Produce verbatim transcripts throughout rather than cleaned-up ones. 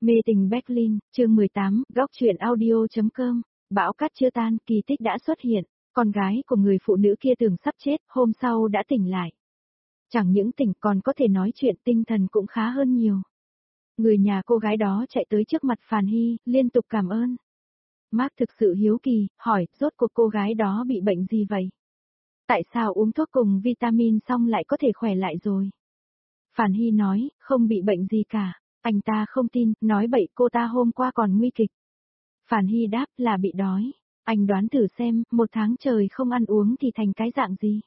Mê tình Berlin, chương mười tám, góc truyện audio.com, bão cát chưa tan, kỳ tích đã xuất hiện, con gái của người phụ nữ kia tưởng sắp chết, hôm sau đã tỉnh lại. Chẳng những tỉnh còn có thể nói chuyện, tinh thần cũng khá hơn nhiều. Người nhà cô gái đó chạy tới trước mặt Phàn Hy, liên tục cảm ơn. Mark thực sự hiếu kỳ, hỏi, rốt cuộc cô gái đó bị bệnh gì vậy? Tại sao uống thuốc cùng vitamin xong lại có thể khỏe lại rồi? Phàn Hy nói, không bị bệnh gì cả. Anh ta không tin, nói bậy, cô ta hôm qua còn nguy kịch. Phàn Hy đáp là bị đói. Anh đoán thử xem, một tháng trời không ăn uống thì thành cái dạng gì?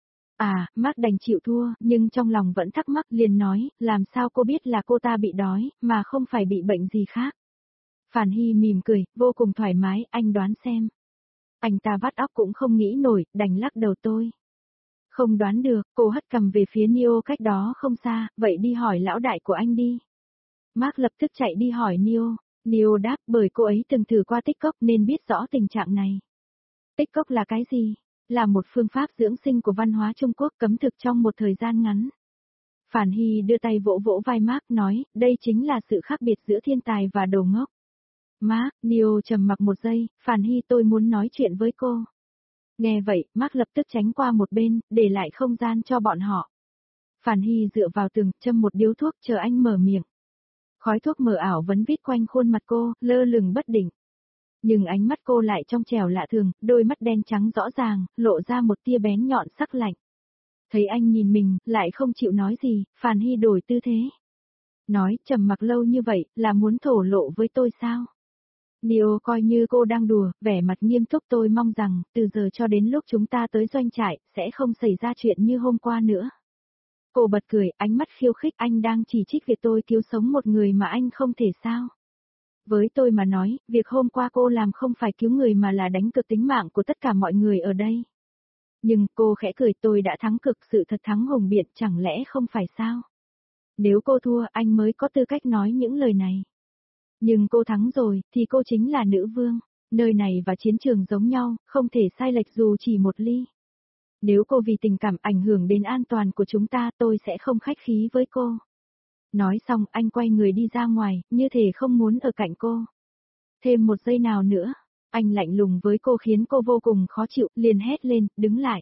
À, Mark đành chịu thua, nhưng trong lòng vẫn thắc mắc, liền nói, làm sao cô biết là cô ta bị đói, mà không phải bị bệnh gì khác? Phàn Hy mỉm cười, vô cùng thoải mái, anh đoán xem. Anh ta vắt óc cũng không nghĩ nổi, đành lắc đầu tôi. Không đoán được, cô hất cầm về phía Neo cách đó không xa, vậy đi hỏi lão đại của anh đi. Mark lập tức chạy đi hỏi Neo. Neo đáp bởi cô ấy từng thử qua tích cốc nên biết rõ tình trạng này. Tích cốc là cái gì? Là một phương pháp dưỡng sinh của văn hóa Trung Quốc cấm thực trong một thời gian ngắn. Phàn Hy đưa tay vỗ vỗ vai Mark nói, đây chính là sự khác biệt giữa thiên tài và đồ ngốc. Mark, Neo trầm mặc một giây, Phàn Hy tôi muốn nói chuyện với cô. Nghe vậy, Mark lập tức tránh qua một bên, để lại không gian cho bọn họ. Phàn Hy dựa vào tường, châm một điếu thuốc chờ anh mở miệng. Khói thuốc mờ ảo vấn vít quanh khuôn mặt cô, lơ lửng bất định. Nhưng ánh mắt cô lại trong trẻo lạ thường, đôi mắt đen trắng rõ ràng, lộ ra một tia bén nhọn sắc lạnh. Thấy anh nhìn mình, lại không chịu nói gì, Phàn Hy đổi tư thế. Nói, trầm mặc lâu như vậy, là muốn thổ lộ với tôi sao? Neo coi như cô đang đùa, vẻ mặt nghiêm túc, tôi mong rằng, từ giờ cho đến lúc chúng ta tới doanh trại, sẽ không xảy ra chuyện như hôm qua nữa. Cô bật cười, ánh mắt khiêu khích, anh đang chỉ trích việc tôi cứu sống một người mà anh không thể sao. Với tôi mà nói, việc hôm qua cô làm không phải cứu người mà là đánh cược tính mạng của tất cả mọi người ở đây. Nhưng cô khẽ cười, tôi đã thắng cực, sự thật thắng hùng biện, chẳng lẽ không phải sao? Nếu cô thua, anh mới có tư cách nói những lời này. Nhưng cô thắng rồi, thì cô chính là nữ vương. Nơi này và chiến trường giống nhau, không thể sai lệch dù chỉ một ly. Nếu cô vì tình cảm ảnh hưởng đến an toàn của chúng ta, tôi sẽ không khách khí với cô. Nói xong, anh quay người đi ra ngoài, như thể không muốn ở cạnh cô. Thêm một giây nào nữa, anh lạnh lùng với cô khiến cô vô cùng khó chịu, liền hét lên, đứng lại.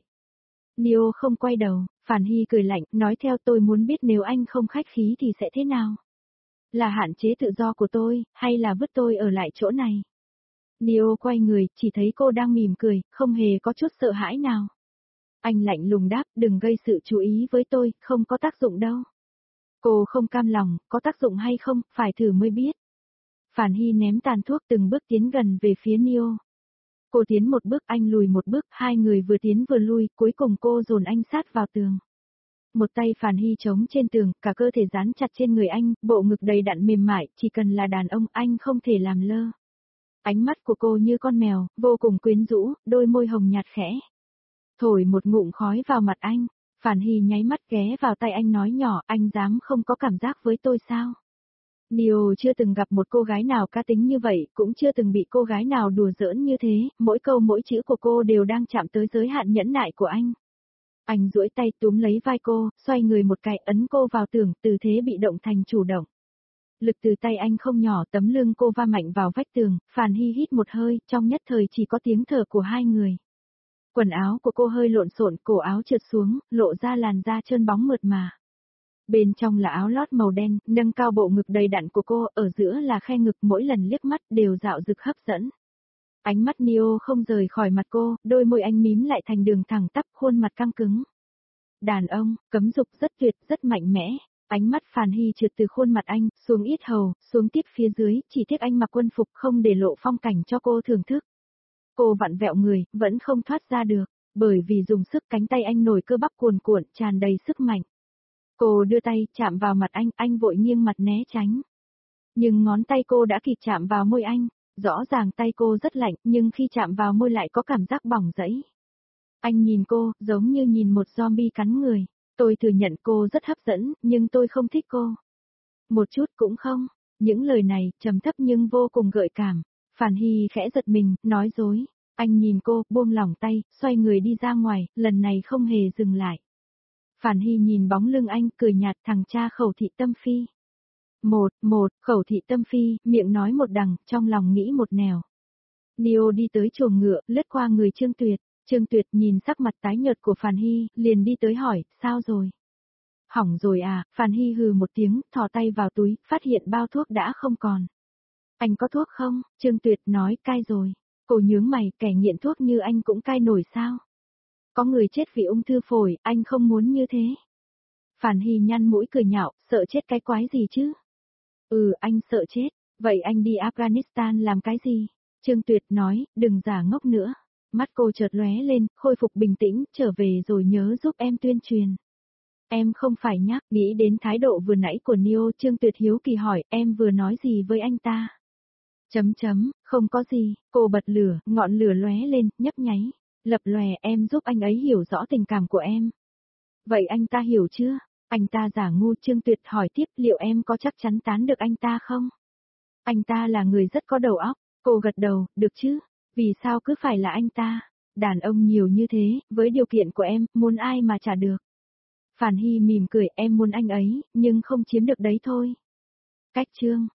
Neo không quay đầu, Phàn Hy cười lạnh, nói theo, tôi muốn biết nếu anh không khách khí thì sẽ thế nào? Là hạn chế tự do của tôi, hay là vứt tôi ở lại chỗ này? Neo quay người, chỉ thấy cô đang mỉm cười, không hề có chút sợ hãi nào. Anh lạnh lùng đáp, đừng gây sự chú ý với tôi, không có tác dụng đâu. Cô không cam lòng, có tác dụng hay không, phải thử mới biết. Phàn Hy ném tàn thuốc từng bước tiến gần về phía Neo. Cô tiến một bước, anh lùi một bước, hai người vừa tiến vừa lui, cuối cùng cô dồn anh sát vào tường. Một tay Phàn Hy chống trên tường, cả cơ thể dán chặt trên người anh, bộ ngực đầy đặn mềm mại, chỉ cần là đàn ông anh không thể làm lơ. Ánh mắt của cô như con mèo, vô cùng quyến rũ, đôi môi hồng nhạt khẽ. Thổi một ngụm khói vào mặt anh, Phàn Hy nháy mắt ghé vào tay anh nói nhỏ, anh dám không có cảm giác với tôi sao? Neo chưa từng gặp một cô gái nào cá tính như vậy, cũng chưa từng bị cô gái nào đùa giỡn như thế, mỗi câu mỗi chữ của cô đều đang chạm tới giới hạn nhẫn nại của anh. Anh duỗi tay túm lấy vai cô, xoay người một cái, ấn cô vào tường, từ thế bị động thành chủ động. Lực từ tay anh không nhỏ, tấm lưng cô va mạnh vào vách tường, Phàn Hy hít một hơi, trong nhất thời chỉ có tiếng thở của hai người. Quần áo của cô hơi lộn xộn, cổ áo trượt xuống, lộ ra làn da trơn bóng mượt mà. Bên trong là áo lót màu đen, nâng cao bộ ngực đầy đặn của cô, ở giữa là khe ngực, mỗi lần liếc mắt đều dạo rực hấp dẫn. Ánh mắt Neo không rời khỏi mặt cô, đôi môi anh mím lại thành đường thẳng tắp, khuôn mặt căng cứng. Đàn ông, cấm dục, rất tuyệt, rất mạnh mẽ. Ánh mắt Phàn Hy trượt từ khuôn mặt anh, xuống yết hầu, xuống tiếp phía dưới, chỉ tiếc anh mặc quân phục không để lộ phong cảnh cho cô thưởng thức. Cô vặn vẹo người, vẫn không thoát ra được, bởi vì dùng sức cánh tay anh nổi cơ bắp cuồn cuộn, tràn đầy sức mạnh. Cô đưa tay, chạm vào mặt anh, anh vội nghiêng mặt né tránh. Nhưng ngón tay cô đã kịp chạm vào môi anh, rõ ràng tay cô rất lạnh, nhưng khi chạm vào môi lại có cảm giác bỏng rẫy. Anh nhìn cô, giống như nhìn một zombie cắn người. Tôi thừa nhận cô rất hấp dẫn, nhưng tôi không thích cô. Một chút cũng không. Những lời này, trầm thấp nhưng vô cùng gợi cảm. Phàn Hy khẽ giật mình, nói dối. Anh nhìn cô, buông lỏng tay, xoay người đi ra ngoài, lần này không hề dừng lại. Phàn Hy nhìn bóng lưng anh, cười nhạt, thằng cha khẩu thị tâm phi. Một, một, khẩu thị tâm phi, miệng nói một đằng, trong lòng nghĩ một nẻo. Neo đi tới chuồng ngựa, lướt qua người Trương Tuyệt. Trương Tuyệt nhìn sắc mặt tái nhợt của Phàn Hy, liền đi tới hỏi, sao rồi? Hỏng rồi à, Phàn Hy hừ một tiếng, thò tay vào túi, phát hiện bao thuốc đã không còn. Anh có thuốc không? Trương Tuyệt nói, cai rồi. Cô nhướng mày, kẻ nghiện thuốc như anh cũng cai nổi sao? Có người chết vì ung thư phổi, anh không muốn như thế. Phàn Hy nhăn mũi cười nhạo, sợ chết cái quái gì chứ? Ừ, anh sợ chết. Vậy anh đi Afghanistan làm cái gì? Trương Tuyệt nói, đừng giả ngốc nữa. Mắt cô chợt lóe lên, khôi phục bình tĩnh, trở về rồi nhớ giúp em tuyên truyền. Em không phải nhắc, nghĩ đến thái độ vừa nãy của Neo, Trương Tuyệt hiếu kỳ hỏi, em vừa nói gì với anh ta? Chấm chấm, không có gì, cô bật lửa, ngọn lửa lóe lên, nhấp nháy. Lập lòe, em giúp anh ấy hiểu rõ tình cảm của em. Vậy anh ta hiểu chưa? Anh ta giả ngu. Trương Tuyệt hỏi tiếp, liệu em có chắc chắn tán được anh ta không? Anh ta là người rất có đầu óc. Cô gật đầu, được chứ? Vì sao cứ phải là anh ta? Đàn ông nhiều như thế, với điều kiện của em, muốn ai mà trả được? Phàn Hy mỉm cười, em muốn anh ấy, nhưng không chiếm được đấy thôi. Cách chương